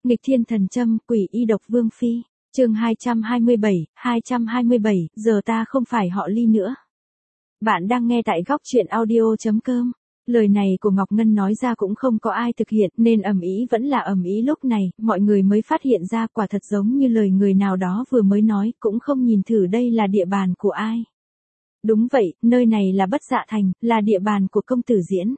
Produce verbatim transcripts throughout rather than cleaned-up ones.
Nghịch thiên thần châm, quỷ y độc vương phi. Chương hai trăm hai mươi bảy, hai trăm hai mươi bảy, giờ ta không phải họ Ly nữa. Bạn đang nghe tại góc truyện audio chấm com. Lời này của Ngọc Ngân nói ra cũng không có ai thực hiện, nên ầm ĩ vẫn là ầm ĩ. Lúc này, mọi người mới phát hiện ra quả thật giống như lời người nào đó vừa mới nói, cũng không nhìn thử đây là địa bàn của ai. Đúng vậy, nơi này là Bất Dạ Thành, là địa bàn của công tử Diễn.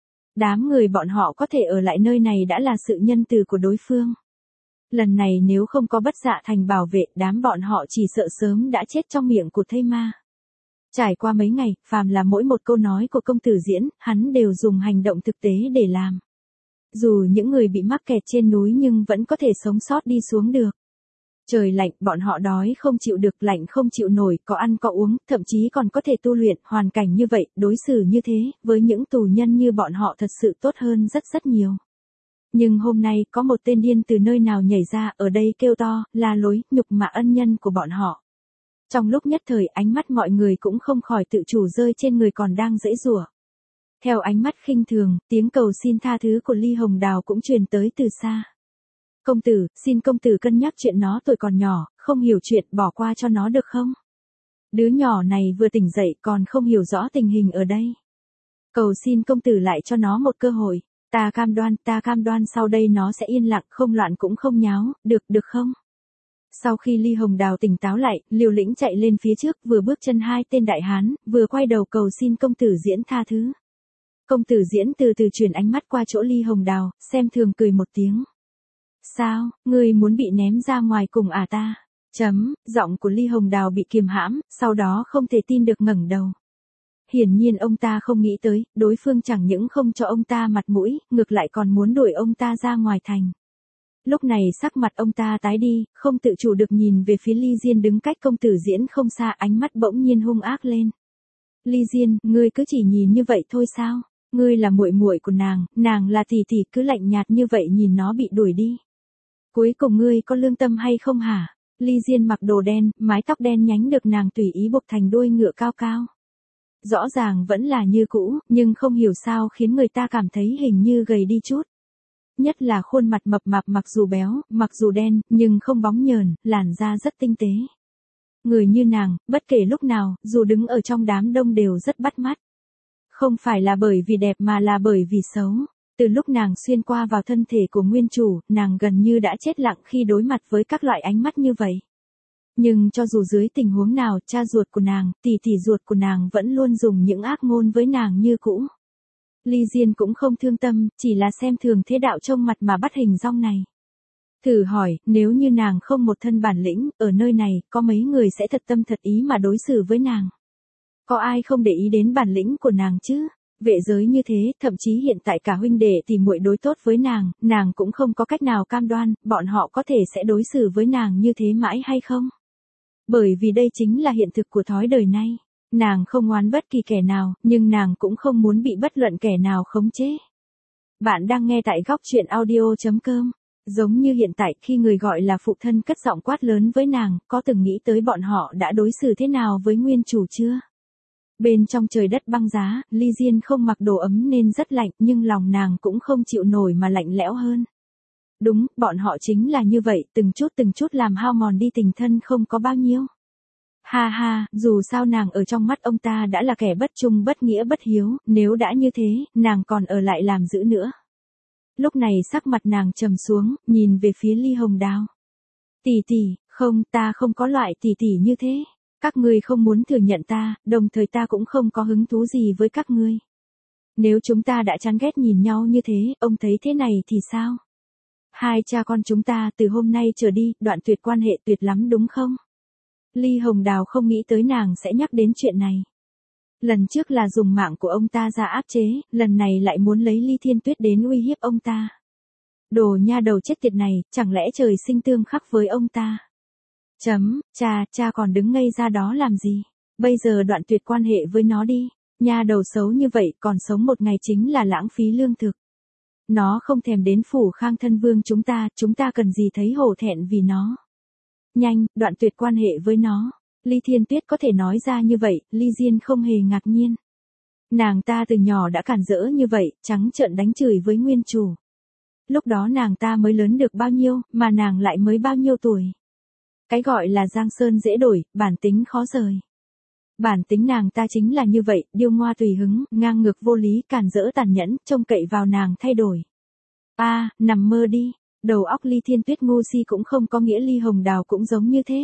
Đám người bọn họ có thể ở lại nơi này đã là sự nhân từ của đối phương. Lần này nếu không có Bất Dạ Thành bảo vệ, đám bọn họ chỉ sợ sớm đã chết trong miệng của thây ma. Trải qua mấy ngày, phàm là mỗi một câu nói của công tử Diễn, hắn đều dùng hành động thực tế để làm. Dù những người bị mắc kẹt trên núi nhưng vẫn có thể sống sót đi xuống được. Trời lạnh, bọn họ đói không chịu được, lạnh không chịu nổi, có ăn có uống, thậm chí còn có thể tu luyện. Hoàn cảnh như vậy, đối xử như thế, với những tù nhân như bọn họ thật sự tốt hơn rất rất nhiều. Nhưng hôm nay, có một tên điên từ nơi nào nhảy ra, ở đây kêu to, la lối, nhục mạ ân nhân của bọn họ. Trong lúc nhất thời, ánh mắt mọi người cũng không khỏi tự chủ rơi trên người còn đang giãy giụa. Theo ánh mắt khinh thường, tiếng cầu xin tha thứ của Ly Hồng Đào cũng truyền tới từ xa. Công tử, xin công tử cân nhắc chuyện nó tuổi còn nhỏ, không hiểu chuyện, bỏ qua cho nó được không? Đứa nhỏ này vừa tỉnh dậy còn không hiểu rõ tình hình ở đây. Cầu xin công tử lại cho nó một cơ hội. Ta cam đoan, ta cam đoan sau đây nó sẽ yên lặng, không loạn cũng không nháo, được, được không? Sau khi Ly Hồng Đào tỉnh táo lại, liều lĩnh chạy lên phía trước, vừa bước chân hai tên đại hán, vừa quay đầu cầu xin công tử Diễn tha thứ. Công tử Diễn từ từ chuyển ánh mắt qua chỗ Ly Hồng Đào, xem thường cười một tiếng. Sao, ngươi muốn bị ném ra ngoài cùng à ta? Chấm, giọng của Ly Hồng Đào bị kiềm hãm, sau đó không thể tin được ngẩng đầu. Hiển nhiên ông ta không nghĩ tới, đối phương chẳng những không cho ông ta mặt mũi, ngược lại còn muốn đuổi ông ta ra ngoài thành. Lúc này sắc mặt ông ta tái đi, không tự chủ được nhìn về phía Ly Diên đứng cách công tử Diễn không xa, ánh mắt bỗng nhiên hung ác lên. Ly Diên, ngươi cứ chỉ nhìn như vậy thôi sao? Ngươi là muội muội của nàng, nàng là tỷ tỷ, cứ lạnh nhạt như vậy nhìn nó bị đuổi đi. Cuối cùng ngươi có lương tâm hay không hả? Ly Diên mặc đồ đen, mái tóc đen nhánh được nàng tùy ý buộc thành đuôi ngựa cao cao. Rõ ràng vẫn là như cũ, nhưng không hiểu sao khiến người ta cảm thấy hình như gầy đi chút. Nhất là khuôn mặt mập mạp, mặc dù béo, mặc dù đen, nhưng không bóng nhờn, làn da rất tinh tế. Người như nàng, bất kể lúc nào, dù đứng ở trong đám đông đều rất bắt mắt. Không phải là bởi vì đẹp mà là bởi vì xấu. Từ lúc nàng xuyên qua vào thân thể của nguyên chủ, nàng gần như đã chết lặng khi đối mặt với các loại ánh mắt như vậy. Nhưng cho dù dưới tình huống nào, cha ruột của nàng, tỷ tỷ ruột của nàng vẫn luôn dùng những ác ngôn với nàng như cũ. Ly Diên cũng không thương tâm, chỉ là xem thường thế đạo trông mặt mà bắt hình dong này. Thử hỏi, nếu như nàng không một thân bản lĩnh, ở nơi này, có mấy người sẽ thật tâm thật ý mà đối xử với nàng? Có ai không để ý đến bản lĩnh của nàng chứ? Vệ giới như thế, thậm chí hiện tại cả huynh đệ thì muội đối tốt với nàng, nàng cũng không có cách nào cam đoan, bọn họ có thể sẽ đối xử với nàng như thế mãi hay không? Bởi vì đây chính là hiện thực của thói đời nay. Nàng không oán bất kỳ kẻ nào, nhưng nàng cũng không muốn bị bất luận kẻ nào khống chế. Bạn đang nghe tại góc truyện audio chấm com. Giống như hiện tại, khi người gọi là phụ thân cất giọng quát lớn với nàng, có từng nghĩ tới bọn họ đã đối xử thế nào với nguyên chủ chưa? Bên trong trời đất băng giá, Ly Diên không mặc đồ ấm nên rất lạnh, nhưng lòng nàng cũng không chịu nổi mà lạnh lẽo hơn. Đúng, bọn họ chính là như vậy, từng chút từng chút làm hao mòn đi tình thân không có bao nhiêu. Ha ha, dù sao nàng ở trong mắt ông ta đã là kẻ bất trung bất nghĩa bất hiếu, nếu đã như thế, nàng còn ở lại làm giữ nữa. Lúc này sắc mặt nàng trầm xuống, nhìn về phía Ly Hồng Đào. Tỷ tỷ, không, ta không có loại tỷ tỷ như thế. Các ngươi không muốn thừa nhận ta, đồng thời ta cũng không có hứng thú gì với các ngươi. Nếu chúng ta đã chán ghét nhìn nhau như thế, ông thấy thế này thì sao? Hai cha con chúng ta từ hôm nay trở đi, đoạn tuyệt quan hệ tuyệt lắm đúng không? Ly Hồng Đào không nghĩ tới nàng sẽ nhắc đến chuyện này. Lần trước là dùng mạng của ông ta ra áp chế, lần này lại muốn lấy Ly Thiên Tuyết đến uy hiếp ông ta. Đồ nha đầu chết tiệt này, chẳng lẽ trời sinh tương khắc với ông ta? Chấm, cha, cha còn đứng ngây ra đó làm gì? Bây giờ đoạn tuyệt quan hệ với nó đi. Nha đầu xấu như vậy, còn sống một ngày chính là lãng phí lương thực. Nó không thèm đến phủ Khang thân vương chúng ta, chúng ta cần gì thấy hổ thẹn vì nó. Nhanh, đoạn tuyệt quan hệ với nó. Ly Thiên Tuyết có thể nói ra như vậy, Ly Diên không hề ngạc nhiên. Nàng ta từ nhỏ đã cản rỡ như vậy, trắng trợn đánh chửi với nguyên chủ. lúc đó nàng ta mới lớn được bao nhiêu, mà nàng lại mới bao nhiêu tuổi. Cái gọi là giang sơn dễ đổi, bản tính khó rời. Bản tính nàng ta chính là như vậy, điêu ngoa tùy hứng, ngang ngược vô lý, càn rỡ tàn nhẫn, trông cậy vào nàng thay đổi. A, à, nằm mơ đi, đầu óc Ly Thiên Tuyết ngu si cũng không có nghĩa Ly Hồng Đào cũng giống như thế.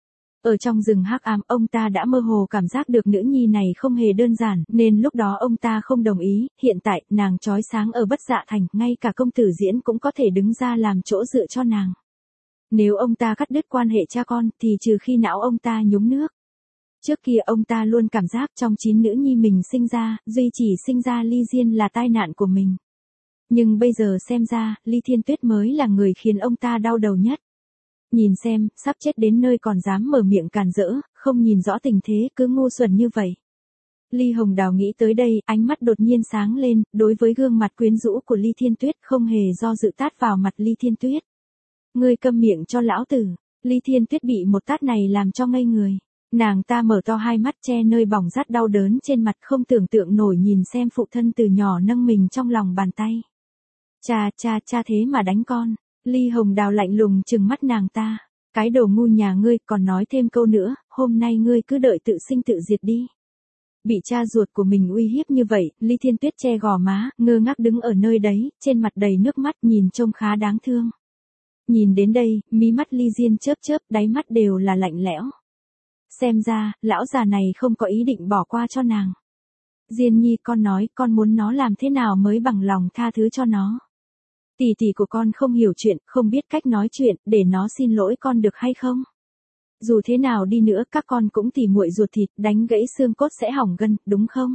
Ở trong rừng hắc ám, ông ta đã mơ hồ cảm giác được nữ nhi này không hề đơn giản, nên lúc đó ông ta không đồng ý, hiện tại, nàng chói sáng ở Bất Dạ Thành, ngay cả công tử Diễn cũng có thể đứng ra làm chỗ dựa cho nàng. Nếu ông ta cắt đứt quan hệ cha con, thì trừ khi não ông ta nhúng nước. Trước kia ông ta luôn cảm giác trong chín nữ nhi mình sinh ra, duy chỉ sinh ra Ly Diên là tai nạn của mình. Nhưng bây giờ xem ra, Ly Thiên Tuyết mới là người khiến ông ta đau đầu nhất. Nhìn xem, sắp chết đến nơi còn dám mở miệng càn rỡ, không nhìn rõ tình thế, cứ ngu xuẩn như vậy. Ly Hồng Đào nghĩ tới đây, ánh mắt đột nhiên sáng lên, đối với gương mặt quyến rũ của Ly Thiên Tuyết không hề do dự tát vào mặt Ly Thiên Tuyết. Ngươi câm miệng cho lão tử. Ly Thiên Tuyết bị một tát này làm cho ngây người. Nàng ta mở to hai mắt che nơi bỏng rát đau đớn trên mặt, không tưởng tượng nổi nhìn xem phụ thân từ nhỏ nâng mình trong lòng bàn tay. Cha cha cha thế mà đánh con. Ly Hồng Đào lạnh lùng trừng mắt nàng ta. Cái đồ ngu nhà ngươi, còn nói thêm câu nữa, hôm nay ngươi cứ đợi tự sinh tự diệt đi. Bị cha ruột của mình uy hiếp như vậy, Ly Thiên Tuyết che gò má, ngơ ngác đứng ở nơi đấy, trên mặt đầy nước mắt, nhìn trông khá đáng thương. Nhìn đến đây, mí mắt Ly Diên chớp chớp, đáy mắt đều là lạnh lẽo. Xem ra, lão già này không có ý định bỏ qua cho nàng. Diên nhi, con nói, con muốn nó làm thế nào mới bằng lòng tha thứ cho nó. Tỷ tỷ của con không hiểu chuyện, không biết cách nói chuyện, để nó xin lỗi con được hay không? Dù thế nào đi nữa, các con cũng tỉ muội ruột thịt, đánh gãy xương cốt sẽ hỏng gân, đúng không?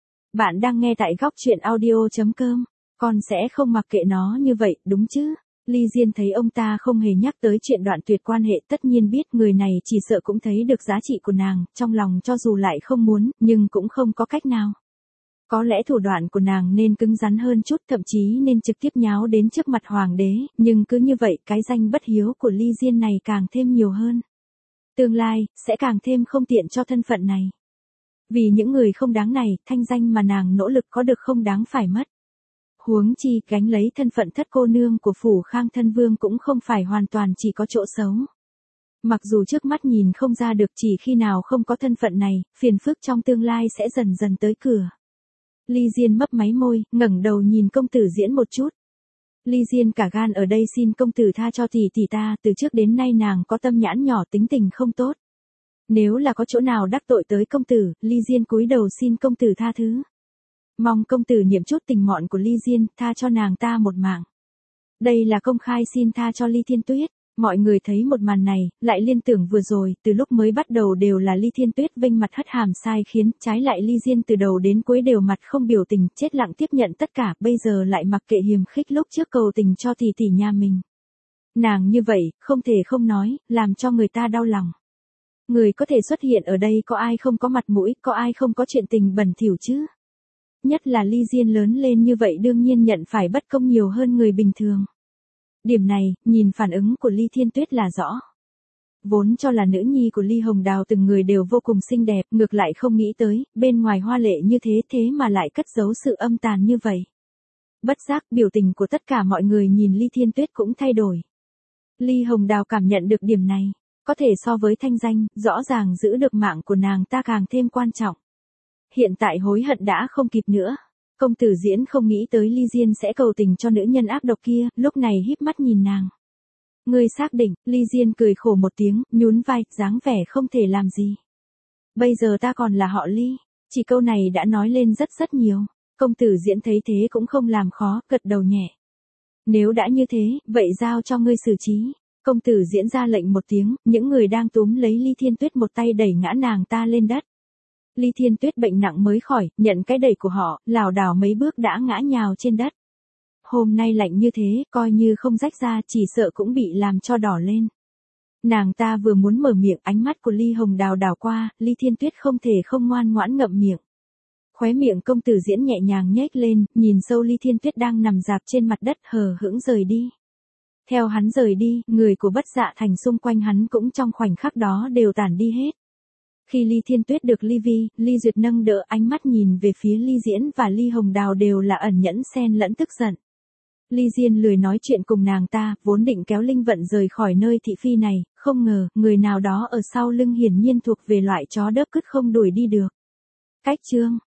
Bạn đang nghe tại góc truyện audio chấm com. Con sẽ không mặc kệ nó như vậy, đúng chứ? Ly Diên thấy ông ta không hề nhắc tới chuyện đoạn tuyệt quan hệ, tất nhiên biết người này chỉ sợ cũng thấy được giá trị của nàng, trong lòng cho dù lại không muốn, nhưng cũng không có cách nào. Có lẽ thủ đoạn của nàng nên cứng rắn hơn chút, thậm chí nên trực tiếp nháo đến trước mặt hoàng đế, nhưng cứ như vậy cái danh bất hiếu của Ly Diên này càng thêm nhiều hơn. Tương lai, sẽ càng thêm không tiện cho thân phận này. Vì những người không đáng này, thanh danh mà nàng nỗ lực có được không đáng phải mất. Huống chi, gánh lấy thân phận thất cô nương của phủ Khang Thân Vương cũng không phải hoàn toàn chỉ có chỗ xấu. Mặc dù trước mắt nhìn không ra được, chỉ khi nào không có thân phận này, phiền phức trong tương lai sẽ dần dần tới cửa. Ly Diên mấp máy môi, ngẩng đầu nhìn công tử Diễn một chút. Ly Diên cả gan ở đây xin công tử tha cho tỷ tỷ ta, từ trước đến nay nàng có tâm nhãn nhỏ, tính tình không tốt. Nếu là có chỗ nào đắc tội tới công tử, Ly Diên cúi đầu xin công tử tha thứ. Mong công tử niệm chút tình mọn của Ly Diên, tha cho nàng ta một mạng. Đây là công khai xin tha cho Ly Thiên Tuyết. Mọi người thấy một màn này, lại liên tưởng vừa rồi, từ lúc mới bắt đầu đều là Ly Thiên Tuyết vênh mặt hất hàm sai khiến, trái lại Ly Diên từ đầu đến cuối đều mặt không biểu tình, chết lặng tiếp nhận tất cả, bây giờ lại mặc kệ hiềm khích lúc trước cầu tình cho tỷ tỷ nhà mình. Nàng như vậy, không thể không nói, làm cho người ta đau lòng. Người có thể xuất hiện ở đây có ai không có mặt mũi, có ai không có chuyện tình bẩn thỉu chứ? Nhất là Ly Diên lớn lên như vậy đương nhiên nhận phải bất công nhiều hơn người bình thường. Điểm này, nhìn phản ứng của Ly Thiên Tuyết là rõ. Vốn cho là nữ nhi của Ly Hồng Đào từng người đều vô cùng xinh đẹp, ngược lại không nghĩ tới, bên ngoài hoa lệ như thế thế mà lại cất giấu sự âm tàn như vậy. Bất giác, biểu tình của tất cả mọi người nhìn Ly Thiên Tuyết cũng thay đổi. Ly Hồng Đào cảm nhận được điểm này, có thể so với thanh danh, rõ ràng giữ được mạng của nàng ta càng thêm quan trọng. Hiện tại hối hận đã không kịp nữa. Công tử Diễn không nghĩ tới Ly Diên sẽ cầu tình cho nữ nhân ác độc kia, lúc này híp mắt nhìn nàng. Ngươi xác định, Ly Diên cười khổ một tiếng, nhún vai, dáng vẻ không thể làm gì. Bây giờ ta còn là họ Ly, chỉ câu này đã nói lên rất rất nhiều. Công tử Diễn thấy thế cũng không làm khó, gật đầu nhẹ. Nếu đã như thế, vậy giao cho ngươi xử trí. Công tử Diễn ra lệnh một tiếng, những người đang túm lấy Ly Thiên Tuyết một tay đẩy ngã nàng ta lên đất. Ly Thiên Tuyết bệnh nặng mới khỏi, nhận cái đẩy của họ, lảo đảo mấy bước đã ngã nhào trên đất. Hôm nay lạnh như thế, coi như không rách ra chỉ sợ cũng bị làm cho đỏ lên. Nàng ta vừa muốn mở miệng, ánh mắt của Ly Hồng Đào đảo qua, Ly Thiên Tuyết không thể không ngoan ngoãn ngậm miệng. Khóe miệng công tử Diễn nhẹ nhàng nhếch lên, nhìn sâu Ly Thiên Tuyết đang nằm rạp trên mặt đất hờ hững rời đi. Theo hắn rời đi, người của Bất Dạ Thành xung quanh hắn cũng trong khoảnh khắc đó đều tản đi hết. Khi Ly Thiên Tuyết được Ly Vi, Ly Duyệt nâng đỡ, ánh mắt nhìn về phía Ly Diễn và Ly Hồng Đào đều là ẩn nhẫn xen lẫn tức giận. Ly Diên lười nói chuyện cùng nàng ta, vốn định kéo Linh Vận rời khỏi nơi thị phi này, không ngờ, người nào đó ở sau lưng hiển nhiên thuộc về loại chó đớp cứt không đuổi đi được. Cách chương